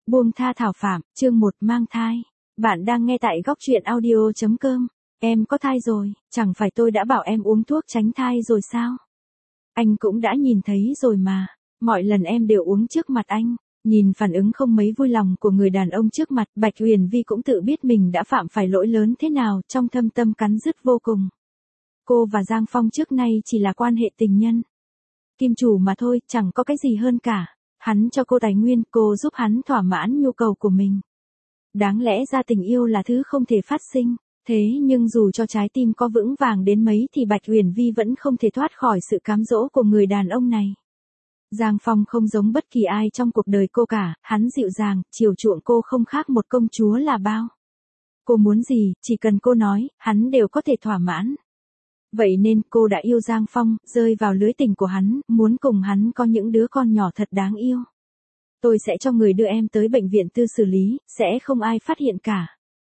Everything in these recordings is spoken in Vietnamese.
Buông tha Thảo Phạm, chương 1 mang thai. Bạn đang nghe tại góc truyện audio.com. Em có thai rồi, chẳng phải tôi đã bảo em uống thuốc tránh thai rồi sao? Anh cũng đã nhìn thấy rồi mà, mọi lần em đều uống trước mặt anh. Nhìn phản ứng không mấy vui lòng của người đàn ông trước mặt, Bạch Huyền Vi cũng tự biết mình đã phạm phải lỗi lớn thế nào, trong thâm tâm cắn rứt vô cùng. Cô và Giang Phong trước nay chỉ là quan hệ tình nhân. Kim chủ mà thôi, chẳng có cái gì hơn cả. Hắn cho cô tài nguyên, cô giúp hắn thỏa mãn nhu cầu của mình. Đáng lẽ ra tình yêu là thứ không thể phát sinh, thế nhưng dù cho trái tim có vững vàng đến mấy thì Bạch Huyền Vi vẫn không thể thoát khỏi sự cám dỗ của người đàn ông này. Giang Phong không giống bất kỳ ai trong cuộc đời cô cả, hắn dịu dàng, chiều chuộng cô không khác một công chúa là bao. Cô muốn gì, chỉ cần cô nói, hắn đều có thể thỏa mãn. Vậy nên cô đã yêu Giang Phong, rơi vào lưới tình của hắn, muốn cùng hắn có những đứa con nhỏ thật đáng yêu. Tôi sẽ cho người đưa em tới bệnh viện tư xử lý, sẽ không ai phát hiện cả.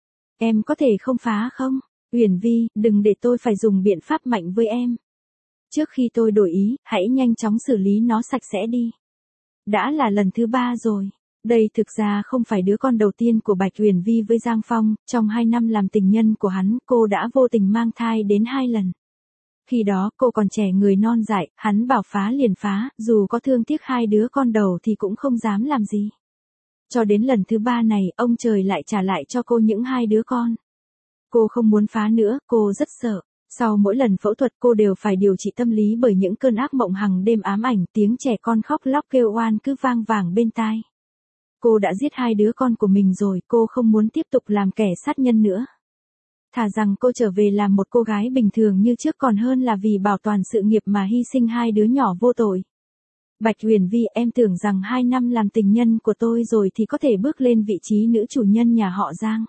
Em có thể không phá không? Huyền Vi, đừng để tôi phải dùng biện pháp mạnh với em. Trước khi tôi đổi ý, hãy nhanh chóng xử lý nó sạch sẽ đi. Đã là lần thứ 3 rồi. Đây thực ra không phải đứa con đầu tiên của Bạch Huyền Vi với Giang Phong, trong 2 năm làm tình nhân của hắn, cô đã vô tình mang thai đến 2 lần. Khi đó cô còn trẻ người non dại, hắn bảo phá liền phá, dù có thương tiếc 2 đứa con đầu thì cũng không dám làm gì. Cho đến lần thứ 3 này, ông trời lại trả lại cho cô những 2 đứa con. Cô không muốn phá nữa, cô rất sợ. Sau mỗi lần phẫu thuật cô đều phải điều trị tâm lý bởi những cơn ác mộng hằng đêm ám ảnh, tiếng trẻ con khóc lóc kêu oan cứ vang vàng bên tai. Cô đã giết 2 đứa con của mình rồi, cô không muốn tiếp tục làm kẻ sát nhân nữa. Thà rằng cô trở về làm một cô gái bình thường như trước còn hơn là vì bảo toàn sự nghiệp mà hy sinh 2 đứa nhỏ vô tội. Bạch Huyền Vi, em tưởng rằng 2 năm làm tình nhân của tôi rồi thì có thể bước lên vị trí nữ chủ nhân nhà họ Giang.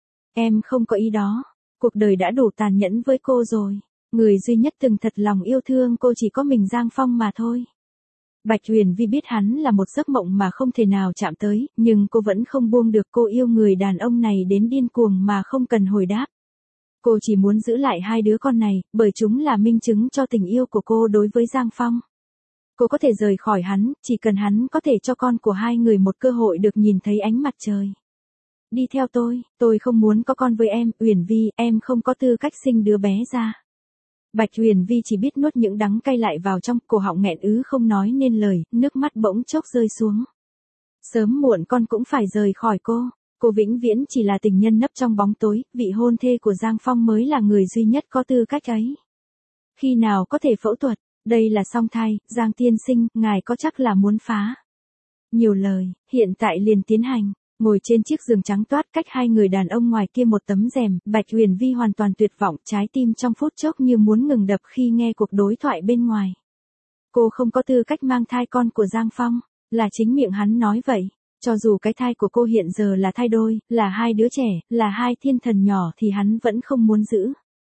Em không có ý đó. Cuộc đời đã đủ tàn nhẫn với cô rồi. Người duy nhất từng thật lòng yêu thương cô chỉ có mình Giang Phong mà thôi. Bạch Huyền Vi biết hắn là một giấc mộng mà không thể nào chạm tới, nhưng cô vẫn không buông được, cô yêu người đàn ông này đến điên cuồng mà không cần hồi đáp. Cô chỉ muốn giữ lại 2 đứa con này, bởi chúng là minh chứng cho tình yêu của cô đối với Giang Phong. Cô có thể rời khỏi hắn, chỉ cần hắn có thể cho con của 2 người một cơ hội được nhìn thấy ánh mặt trời. Đi theo tôi không muốn có con với em, Huyền Vi, em không có tư cách sinh đứa bé ra. Bạch Huyền Vi chỉ biết nuốt những đắng cay lại vào trong, cổ họng nghẹn ứ không nói nên lời, nước mắt bỗng chốc rơi xuống. Sớm muộn con cũng phải rời khỏi cô. Cô vĩnh viễn chỉ là tình nhân nấp trong bóng tối, vị hôn thê của Giang Phong mới là người duy nhất có tư cách ấy. Khi nào có thể phẫu thuật? Đây là song thai, Giang tiên sinh, ngài có chắc là muốn phá? Nhiều lời, hiện tại liền tiến hành. Ngồi trên chiếc giường trắng toát cách 2 người đàn ông ngoài kia một tấm rèm, Bạch Huyền Vi hoàn toàn tuyệt vọng, trái tim trong phút chốc như muốn ngừng đập khi nghe cuộc đối thoại bên ngoài. Cô không có tư cách mang thai con của Giang Phong, là chính miệng hắn nói vậy. Cho dù cái thai của cô hiện giờ là thai đôi, là 2 đứa trẻ, là 2 thiên thần nhỏ thì hắn vẫn không muốn giữ.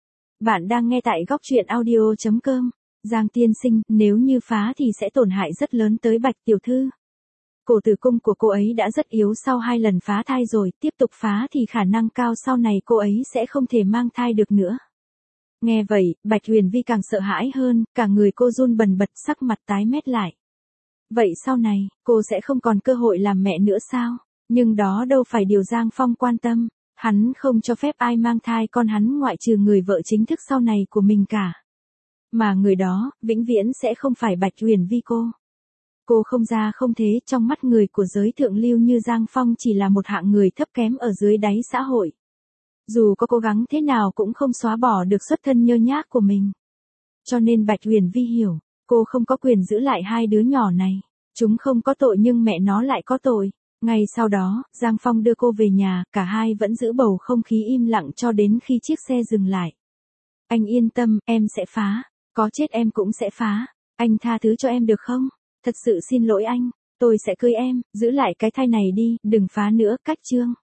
Bạn đang nghe tại góc truyện audio.com. Giang tiên sinh, nếu như phá thì sẽ tổn hại rất lớn tới Bạch tiểu thư. Cổ tử cung của cô ấy đã rất yếu sau 2 lần phá thai rồi, tiếp tục phá thì khả năng cao sau này cô ấy sẽ không thể mang thai được nữa. Nghe vậy, Bạch Huyền Vi càng sợ hãi hơn, cả người cô run bần bật, sắc mặt tái mét lại. Vậy sau này, cô sẽ không còn cơ hội làm mẹ nữa sao? Nhưng đó đâu phải điều Giang Phong quan tâm. Hắn không cho phép ai mang thai con hắn ngoại trừ người vợ chính thức sau này của mình cả. Mà người đó, vĩnh viễn sẽ không phải Bạch Huyền Vi cô. Cô không già không thế, trong mắt người của giới thượng lưu như Giang Phong chỉ là một hạng người thấp kém ở dưới đáy xã hội. Dù có cố gắng thế nào cũng không xóa bỏ được xuất thân nhơ nhác của mình. Cho nên Bạch Huyền Vi hiểu, cô không có quyền giữ lại 2 đứa nhỏ này. Chúng không có tội nhưng mẹ nó lại có tội. Ngay sau đó, Giang Phong đưa cô về nhà, cả hai vẫn giữ bầu không khí im lặng cho đến khi chiếc xe dừng lại. Anh yên tâm, em sẽ phá. Có chết em cũng sẽ phá. Anh tha thứ cho em được không? Thật sự xin lỗi anh. Tôi sẽ cưới em, giữ lại cái thai này đi, đừng phá nữa, cách chương.